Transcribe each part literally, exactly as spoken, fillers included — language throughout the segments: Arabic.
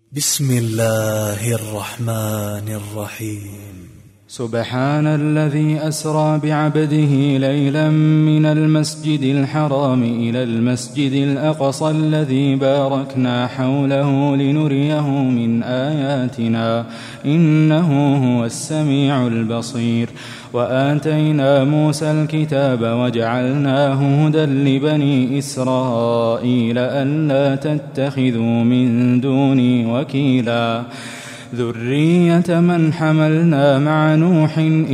بسم الله الرحمن الرحيم. سبحان الذي أسرى بعبده ليلا من المسجد الحرام إلى المسجد الأقصى الذي باركنا حوله لنريه من آياتنا إنه هو السميع البصير. وآتينا موسى الكتاب وجعلناه هدى لبني إسرائيل ألا تتخذوا من دوني وكيلا ذرية من حملنا مع نوح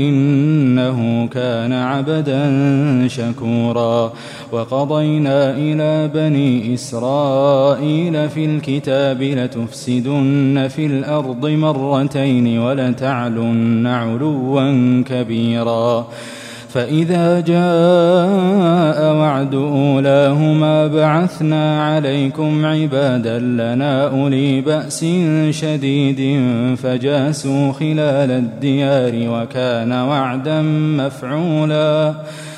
إنه كان عبدا شكورا. وقضينا إلى بني إسرائيل في الكتاب لتفسدن في الأرض مرتين ولتعلن علوا كبيرا. فإذا جاء وعد أولاهما بعثنا عليكم عبادا لنا أولي بأس شديد فجاسوا خلال الديار وكان وعدا مفعولا.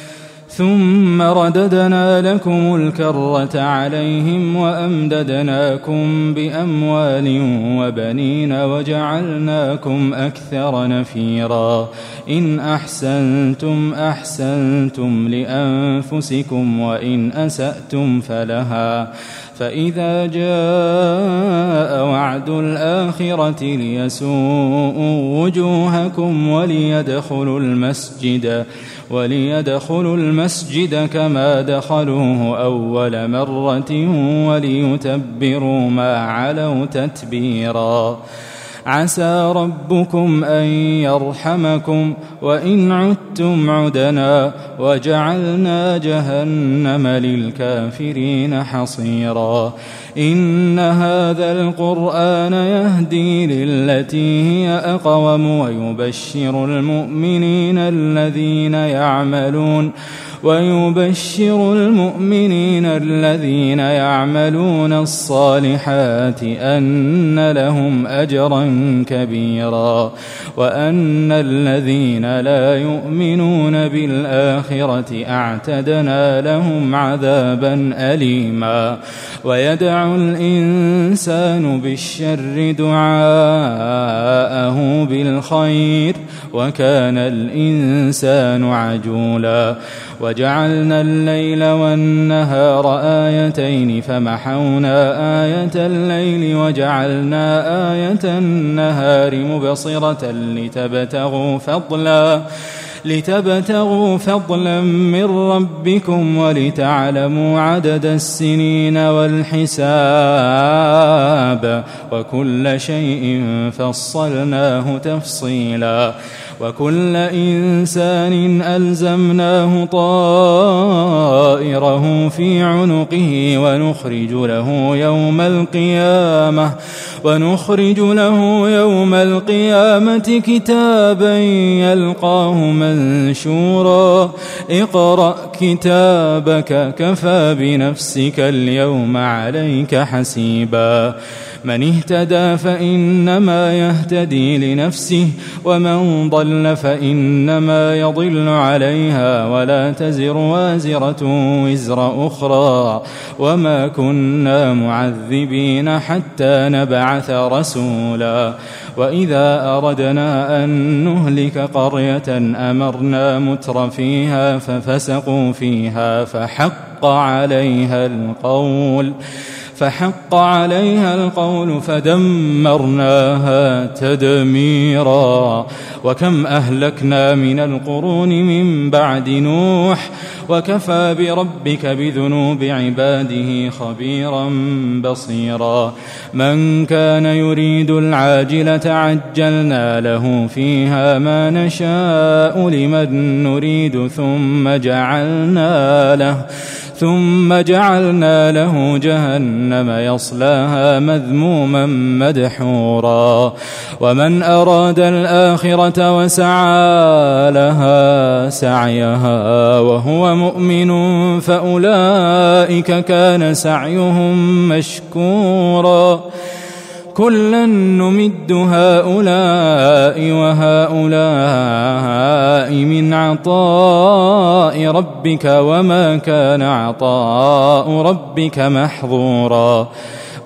ثم رددنا لكم الكرة عليهم وأمددناكم بأموال وبنين وجعلناكم أكثر نفيرا. إن أحسنتم أحسنتم لأنفسكم وإن أسأتم فلها. فإذا جاء وعد الآخرة ليسوءوا وجوهكم وليدخلوا المسجد وليدخلوا المسجد كما دخلوه أول مرة وليتبروا ما علوا تتبيرا. عسى ربكم أن يرحمكم وإن عدتم عدنا وجعلنا جهنم للكافرين حصيرا. إن هذا القرآن يهدي للتي هي أقوم ويبشر المؤمنين الذين يعملون ويبشر المؤمنين الذين يعملون الصالحات أن لهم أجرا كبيرا وأن الذين لا يؤمنون بالآخرة أعتدنا لهم عذابا أليما. ويدعو الإنسان بالشر دعاءه بالخير وكان الإنسان عجولا. وجعلنا الليل والنهار آيتين فمحونا آية الليل وجعلنا آية النهار مبصرة لتبتغوا فضلا لتبتغوا فضلا من ربكم ولتعلموا عدد السنين والحساب وكل شيء فصلناه تفصيلا. وكل إنسان ألزمناه طائره في عنقه ونخرج له يوم القيامة ونخرج له يوم القيامة كتابا يلقاه منشورا. اقرأ كتابك كفى بنفسك اليوم عليك حسيبا. من اهتدى فإنما يهتدي لنفسه ومن ضل فإنما يضل عليها ولا تزر وازرة وزر أخرى وما كنا معذبين حتى نبعث رسولا. وإذا أردنا أن نهلك قرية أمرنا متر فيها ففسقوا فيها فحق عليها القول فحق عليها القول فدمرناها تدميرا. وكم أهلكنا من القرون من بعد نوح وكفى بربك بذنوب عباده خبيرا بصيرا. من كان يريد العاجلة عجلنا له فيها ما نشاء لمن نريد ثم جعلنا له ثم جعلنا له جهنم يصلاها مذموما مدحورا. ومن أراد الآخرة وسعى لها سعيها وهو مؤمن فأولئك كان سعيهم مشكورا. كلا نمد هؤلاء وهؤلاء من عطاء ربك وما كان عطاء ربك محظورا.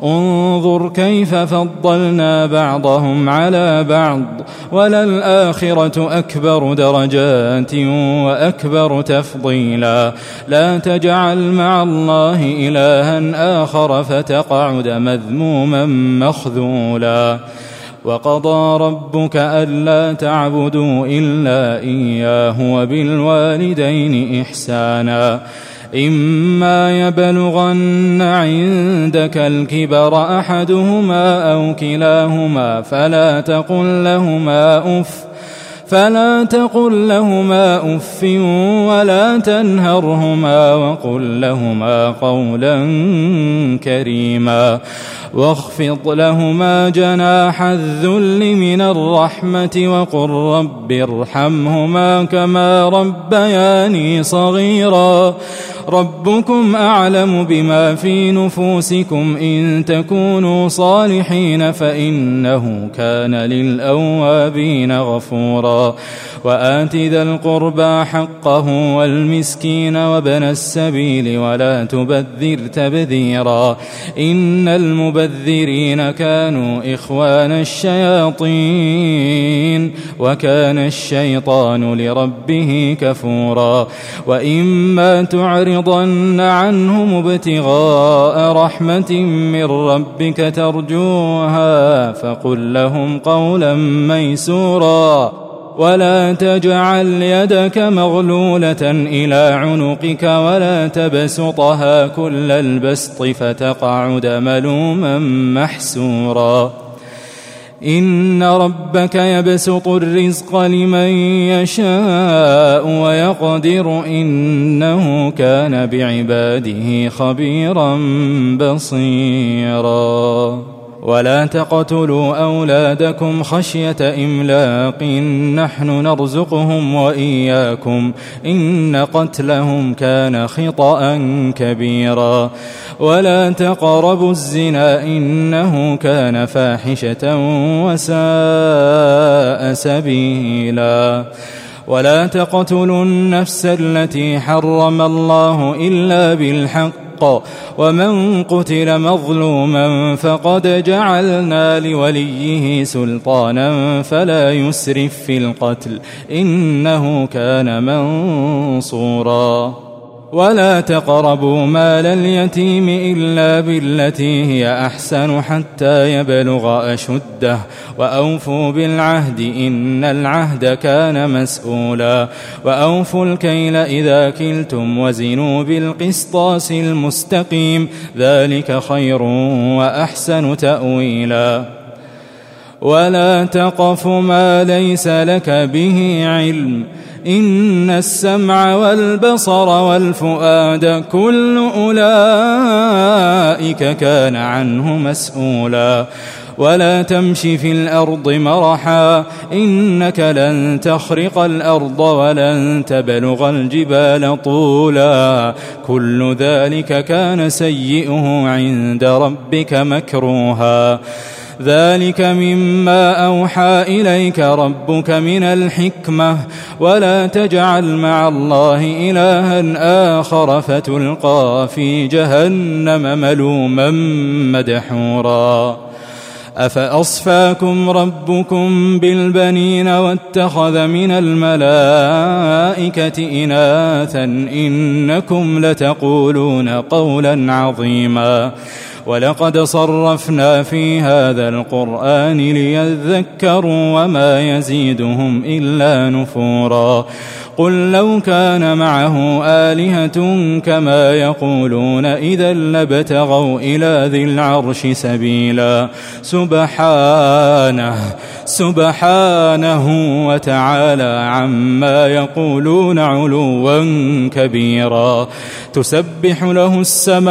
انظر كيف فضلنا بعضهم على بعض وللآخرة أكبر درجات وأكبر تفضيلا لا تجعل مع الله إلها آخر فتقعد مذموما مخذولا وقضى ربك ألا تعبدوا إلا إياه وبالوالدين إحسانا إما يبلغن عندك الكبر أحدهما أو كلاهما فلا تقل لهما أف فلا تقل لهما أف ولا تنهرهما وقل لهما قولا كريما واخفض لهما جناح الذل من الرحمة وقل رب ارحمهما كما ربياني صغيرا ربكم أعلم بما في نفوسكم إن تكونوا صالحين فإنه كان للأوابين غفورا وآت ذا القربى حقه والمسكين وابن السبيل ولا تبذر تبذيرا إن المبذرين كانوا إخوان الشياطين وكان الشيطان لربه كفورا وإما تعرضن عنهم ابتغاء رحمة من ربك ترجوها فقل لهم قولا ميسورا ولا تجعل يدك مغلولة إلى عنقك ولا تبسطها كل البسط فتقعد ملوما محسورا إن ربك يبسط الرزق لمن يشاء ويقدر إنه كان بعباده خبيرا بصيرا ولا تقتلوا أولادكم خشية إملاق نحن نرزقهم وإياكم إن قتلهم كان خطأ كبيرا ولا تقربوا الزنا إنه كان فاحشة وساء سبيلا ولا تقتلوا النفس التي حرم الله إلا بالحق ومن قتل مظلوما فقد جعلنا لوليه سلطانا فلا يسرف في القتل إنه كان منصورا ولا تقربوا مال اليتيم إلا بالتي هي أحسن حتى يبلغ أشده وأوفوا بالعهد إن العهد كان مسؤولا وأوفوا الكيل إذا كلتم وزنوا بالقسطاس المستقيم ذلك خير وأحسن تأويلا ولا تقف ما ليس لك به علم إن السمع والبصر والفؤاد كل أولئك كان عنه مسؤولا ولا تمش في الأرض مرحا إنك لن تخرق الأرض ولن تبلغ الجبال طولا كل ذلك كان سيئه عند ربك مكروها ذلك مما أوحى إليك ربك من الحكمة ولا تجعل مع الله إلها آخر فتلقى في جهنم ملوما مدحورا أفأصفاكم ربكم بالبنين واتخذ من الملائكة إناثا إنكم لتقولون قولا عظيما ولقد صرفنا في هذا القرآن ليذكروا وما يزيدهم إلا نفورا قل لو كان معه آلهة كما يقولون إذا لابتغوا إلى ذي العرش سبيلا سبحانه سبحانه وتعالى عما يقولون علوا كبيرا تسبح له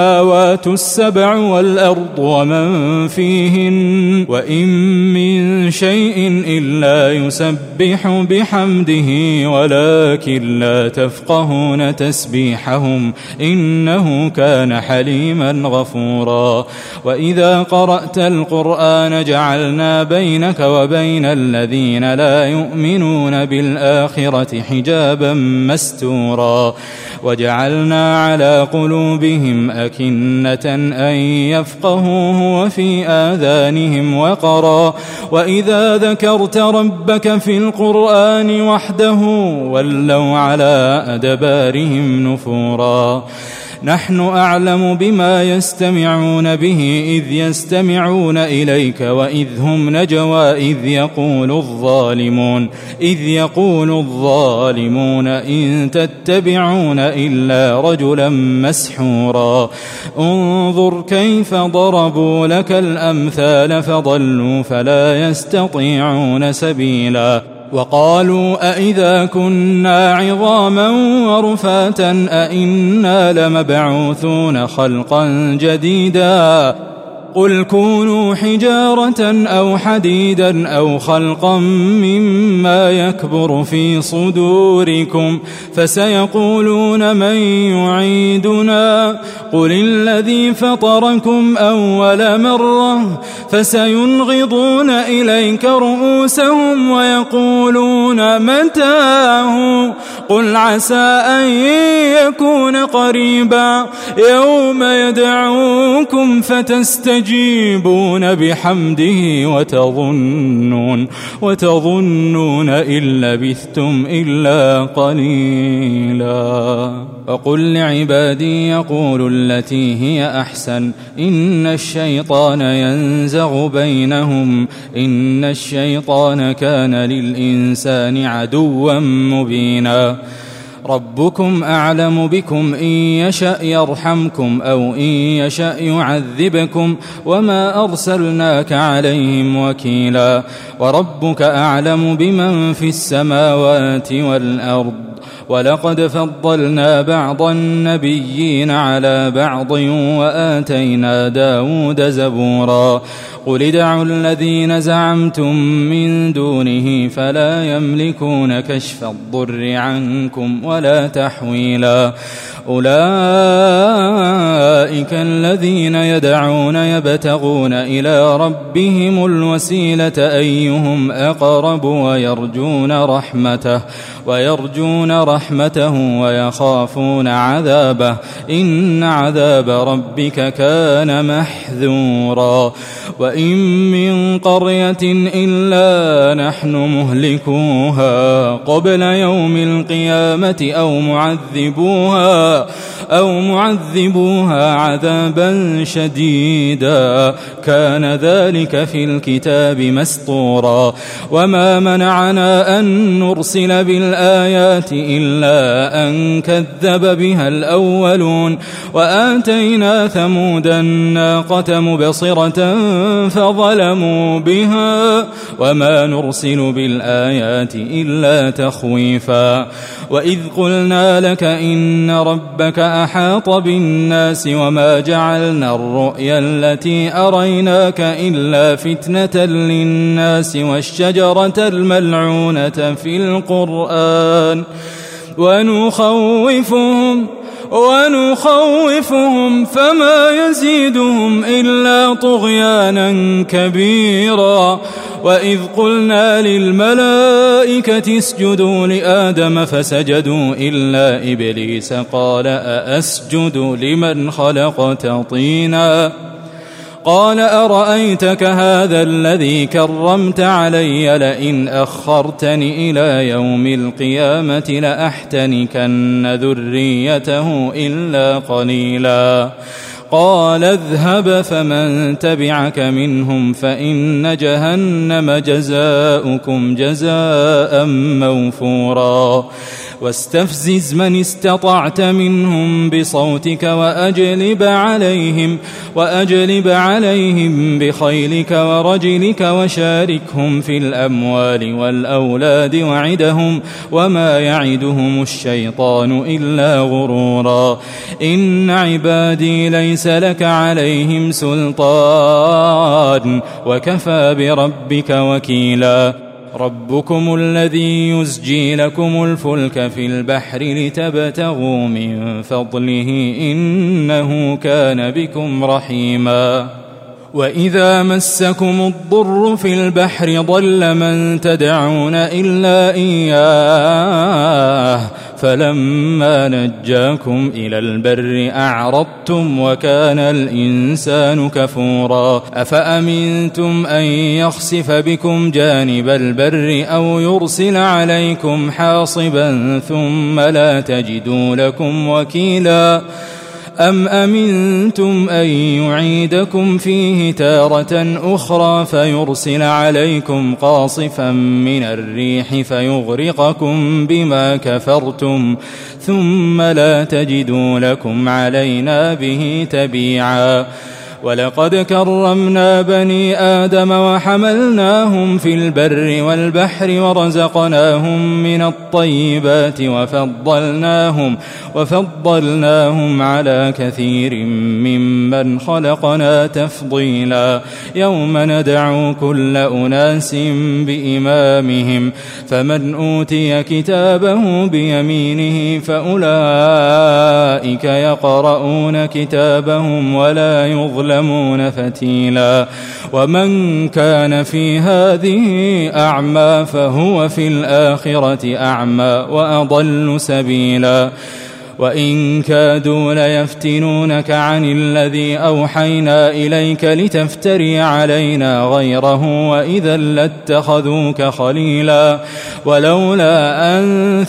السماوات السبع والأرض ومن فيهن وإن من من شيء إلا يسبح بحمده ولكن لا تفقهون تسبيحهم إنه كان حليما غفورا. وإذا قرأت القرآن جعلنا بينك وبين الذين لا يؤمنون بالآخرة حجابا مستورا وجعلنا على قلوبهم أكنة أن يفقهوه وفي آذانهم وقرا وإذا ذكرت ربك في القرآن وحده ولوا على أدبارهم نفورا. نحن أعلم بما يستمعون به إذ يستمعون إليك وإذ هم نجوى إذ يقول الظالمون إذ يقول الظالمون إن تتبعون إلا رجلا مسحورا. انظر كيف ضربوا لك الأمثال فضلوا فلا يستطيعون سبيلا. وقالوا أئذا كنا عظاما ورفاتا أئنا لمبعوثون خلقا جديدا قل كونوا حجارة أو حديدا أو خلقا مما يكبر في صدوركم فسيقولون من يعيدنا قل الذي فطركم أول مرة فسينغضون إليك رؤوسهم ويقولون متاه قل عسى أن يكون قريبا يوم يدعوكم فتستجيبون تجيبون بحمده وتظنون وتظنون إن لبثتم إلا قليلا. وقل لعبادي يقولوا التي هي أحسن إن الشيطان ينزغ بينهم إن الشيطان كان للإنسان عدوا مبينا. ربكم أعلم بكم إن يشأ يرحمكم أو إن يشأ يعذبكم وما أرسلناك عليهم وكيلا. وربك أعلم بمن في السماوات والأرض ولقد فضلنا بعض النبيين على بعض وآتينا داود زبورا. قل ادعوا الذين زعمتم من دونه فلا يملكون كشف الضر عنكم ولا تحويلا. أولئك الذين يدعون يبتغون إلى ربهم الوسيلة أيهم أقرب ويرجون رحمته ويرجون رحمته ويخافون عذابه إن عذاب ربك كان محذورا. وإن من قرية إلا نحن مهلكوها قبل يوم القيامة أو معذبوها أو معذبوها عذابا شديدا كان ذلك في الكتاب مسطورا. وما منعنا أن نرسل بالآيات إلا أن كذب بها الأولون وآتينا ثمود الناقة مبصرة فظلموا بها وما نرسل بالآيات إلا تخويفا. وإذ قلنا لك إن ربك أحاط بالناس وما جعلنا الرؤيا التي أريناك إلا فتنة للناس والشجرة الملعونة في القرآن ونخوفهم ونخوفهم فما يزيدهم إلا طغيانا كبيرا. وإذ قلنا للملائكة اسجدوا لآدم فسجدوا إلا إبليس قال أأسجد لمن خلقت طينا قال أرأيتك هذا الذي كرمت علي لئن أخرتني إلى يوم القيامة لأحتنكن ذريته إلا قليلا. قال اذهب فمن تبعك منهم فإن جهنم جزاؤكم جزاء موفورا. واستفزز من استطعت منهم بصوتك وأجلب عليهم, وأجلب عليهم بخيلك ورجلك وشاركهم في الأموال والأولاد وعدهم وما يعدهم الشيطان إلا غرورا. إن عبادي ليس لك عليهم سلطان وكفى بربك وكيلا. ربكم الذي يزجي لكم الفلك في البحر لتبتغوا من فضله إنه كان بكم رحيما. وإذا مسكم الضر في البحر ضل من تدعون إلا إياه فلما نجاكم إلى البر أعرضتم وكان الإنسان كفورا. أفأمنتم أن يخسف بكم جانب البر أو يرسل عليكم حاصبا ثم لا تجدوا لكم وكيلا. أم أمنتم أن يعيدكم فيه تارة أخرى فيرسل عليكم قاصفا من الريح فيغرقكم بما كفرتم ثم لا تجدوا لكم علينا به تبيعا. ولقد كرمنا بني آدم وحملناهم في البر والبحر ورزقناهم من الطيبات وفضلناهم, وفضلناهم على كثير ممن خلقنا تفضيلا. يوم ندعو كل أناس بإمامهم فمن أوتي كتابه بيمينه فأولئك يقرؤون كتابهم ولا يظلمون فتيلا. ومن كان في هذه أعمى فهو في الآخرة أعمى وأضل سبيلا. وإن كادوا ليفتنونك عن الذي أوحينا إليك لتفتري علينا غيره وإذا لاتخذوك خليلا. ولولا أن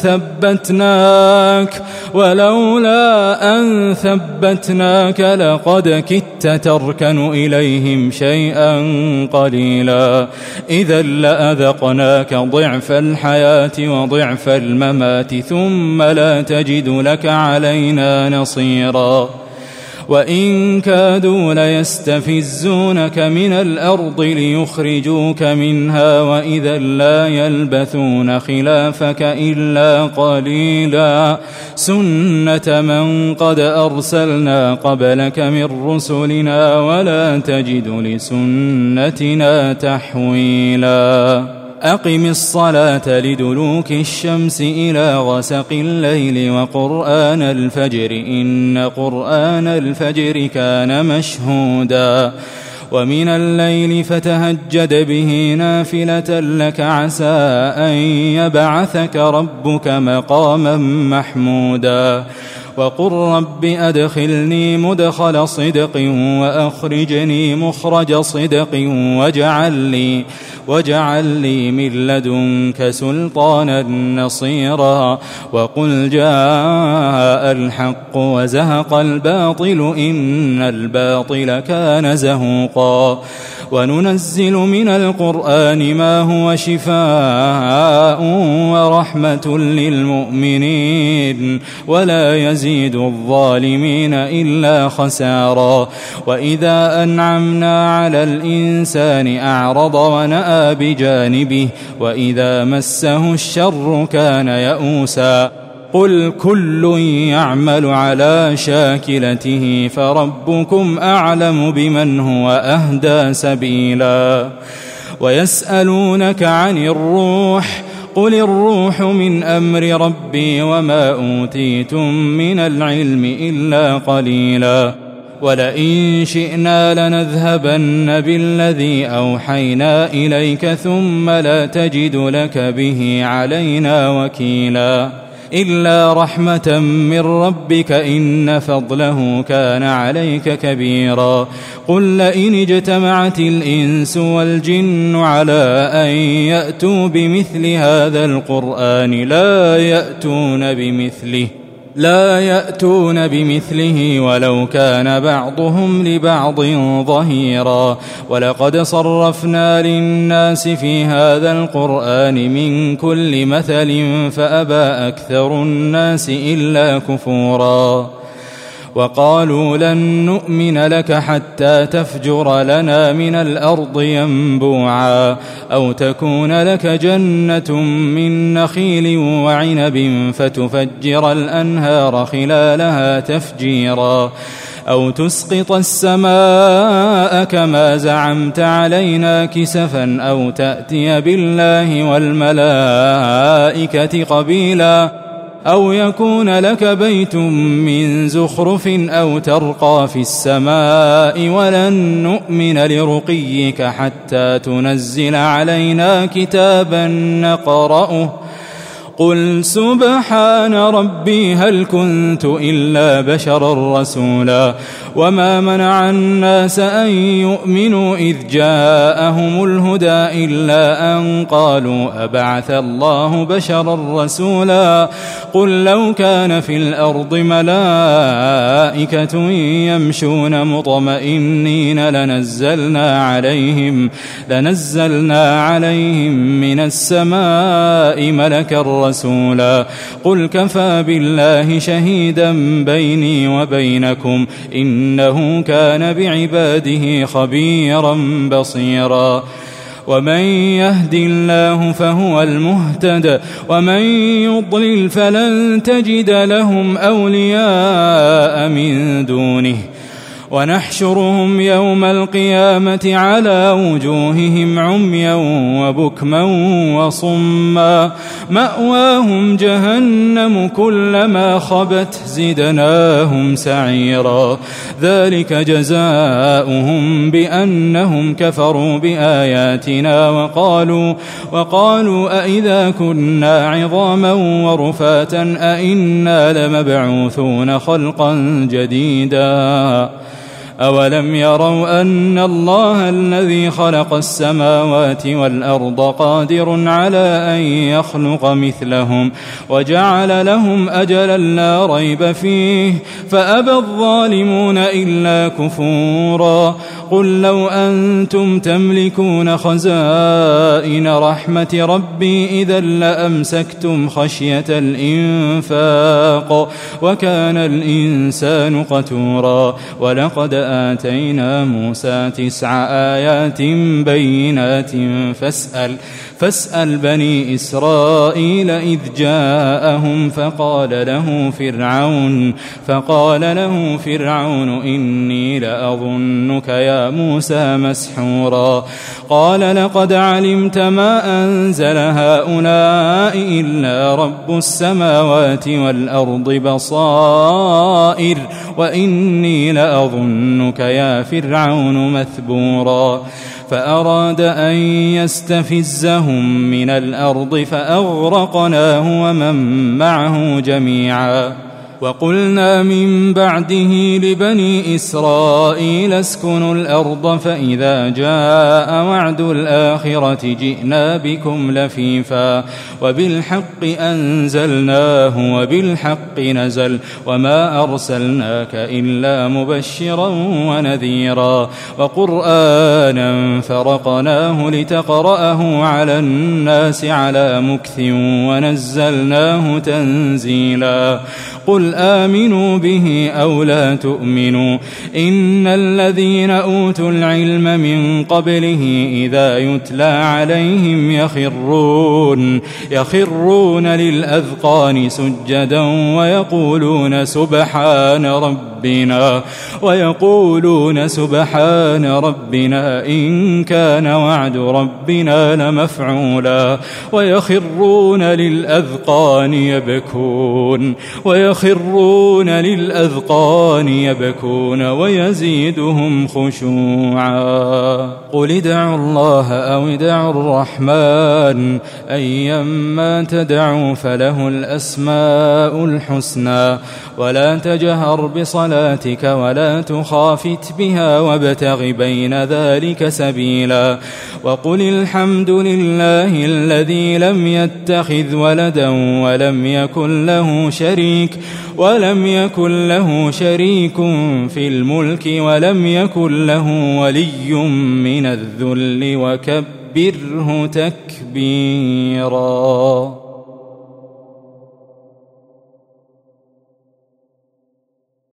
ثبتناك ولولا أن ثبتناك لقد كدت تركن إليهم شيئا قليلا. إذا لأذقناك ضعف الحياة وضعف الممات ثم لا تجد لك علينا نصيرا. وإن كادوا ليستفزونك من الأرض ليخرجوك منها وإذا لا يلبثون خلافك إلا قليلا. سنة من قد أرسلنا قبلك من رسلنا ولا تجد لسنتنا تحويلا. أقم الصلاة لدلوك الشمس إلى غسق الليل وقرآن الفجر إن قرآن الفجر كان مشهودا. ومن الليل فتهجد به نافلة لك عسى أن يبعثك ربك مقاما محمودا. وقل رب أدخلني مدخل صدق وأخرجني مخرج صدق واجعل لي, واجعل لي من لدنك سلطانا نصيرا. وقل جاء الحق وزهق الباطل إن الباطل كان زهوقا. وننزل من القرآن ما هو شفاء ورحمة للمؤمنين ولا يزيد الظالمين إلا خسارا. وإذا أنعمنا على الإنسان أعرض ونأى بجانبه وإذا مسه الشر كان يئوسا. قل كل يعمل على شاكلته فربكم أعلم بمن هو أهدى سبيلا. ويسألونك عن الروح قل الروح من أمر ربي وما أوتيتم من العلم إلا قليلا. ولئن شئنا لنذهبن بالذي أوحينا إليك ثم لا تجد لك به علينا وكيلا. إلا رحمة من ربك إن فضله كان عليك كبيرا. قل لئن اجتمعت الإنس والجن على أن يأتوا بمثل هذا القرآن لا يأتون بمثله لا يأتون بمثله ولو كان بعضهم لبعض ظهيرا. ولقد صرفنا للناس في هذا القرآن من كل مثل فأبى أكثر الناس إلا كفورا. وقالوا لن نؤمن لك حتى تفجر لنا من الأرض ينبوعا أو تكون لك جنة من نخيل وعنب فتفجر الأنهار خلالها تفجيرا أو تسقط السماء كما زعمت علينا كسفا أو تأتي بالله والملائكة قبيلا أو يكون لك بيت من زخرف أو ترقى في السماء ولن نؤمن لرقيك حتى تنزل علينا كتابا نقرأه قل سبحان ربي هل كنت إلا بشرا رسولا. وما منع الناس أن يؤمنوا إذ جاءهم الهدى إلا أن قالوا أبعث الله بشرا رسولا. قل لو كان في الأرض ملائكة يمشون مطمئنين لنزلنا عليهم لنزلنا عليهم من السماء ملكا رسولا. قل كفى بالله شهيدا بيني وبينكم إنه كان بعباده خبيرا بصيرا. ومن يهد الله فهو المهتد ومن يضلل فلن تجد لهم أولياء من دونه ونحشرهم يوم القيامة على وجوههم عميا وبكما وصما مأواهم جهنم كلما خبت زدناهم سعيرا. ذلك جزاؤهم بأنهم كفروا بآياتنا وقالوا وقالوا أئذا كنا عظاما ورفاتا أئنا لمبعوثون خلقا جديدا. أولم يروا أن الله الذي خلق السماوات والأرض قادر على أن يخلق مثلهم وجعل لهم أجلا لا ريب فيه فأبى الظالمون إلا كفورا. قل لو أنتم تملكون خزائن رحمة ربي إذا لأمسكتم خشية الإنفاق وكان الإنسان قتورا. ولقد آتينا موسى تسع آيات بينات فاسأل فاسأل بني إسرائيل إذ جاءهم فقال له فرعون فقال له فرعون إني لأظنك يا موسى مسحورا. قال لقد علمت ما أنزل هؤلاء إلا رب السماوات والأرض بصائر وإني لأظنك يا فرعون مثبورا. فأراد أن يستفزهم من الأرض فأغرقناه ومن معه جميعا. وقلنا من بعده لبني إسرائيل اسكنوا الأرض فإذا جاء وعد الآخرة جئنا بكم لفيفا وبالحق أنزلناه وبالحق نزل وما أرسلناك إلا مبشرا ونذيرا وقرآنا فرقناه لتقرأه على الناس على مكث ونزلناه تنزيلا. قل آمنوا به أو لا تؤمنوا إن الذين أوتوا العلم من قبله إذا يتلى عليهم يخرون يخرون للأذقان سجدا ويقولون سبحان ربنا ويقولون سبحان ربنا إن كان وعد ربنا لمفعولا. ويخرون للأذقان يبكون ويخرون للأذقان يبكون ويزيدهم خشوعا. قل ادعوا الله أو ادعوا الرحمن أيما تدعوا فله الأسماء الحسنى ولا تجهر بصلاتك صلاتك ولا تخافت بها وابتغ بين ذلك سبيلا وقل الحمد لله الذي لم يتخذ ولدا ولم يكن له شريك ولم يكن له شريك في الملك ولم يكن له ولي من الذل وكبره تكبيرا.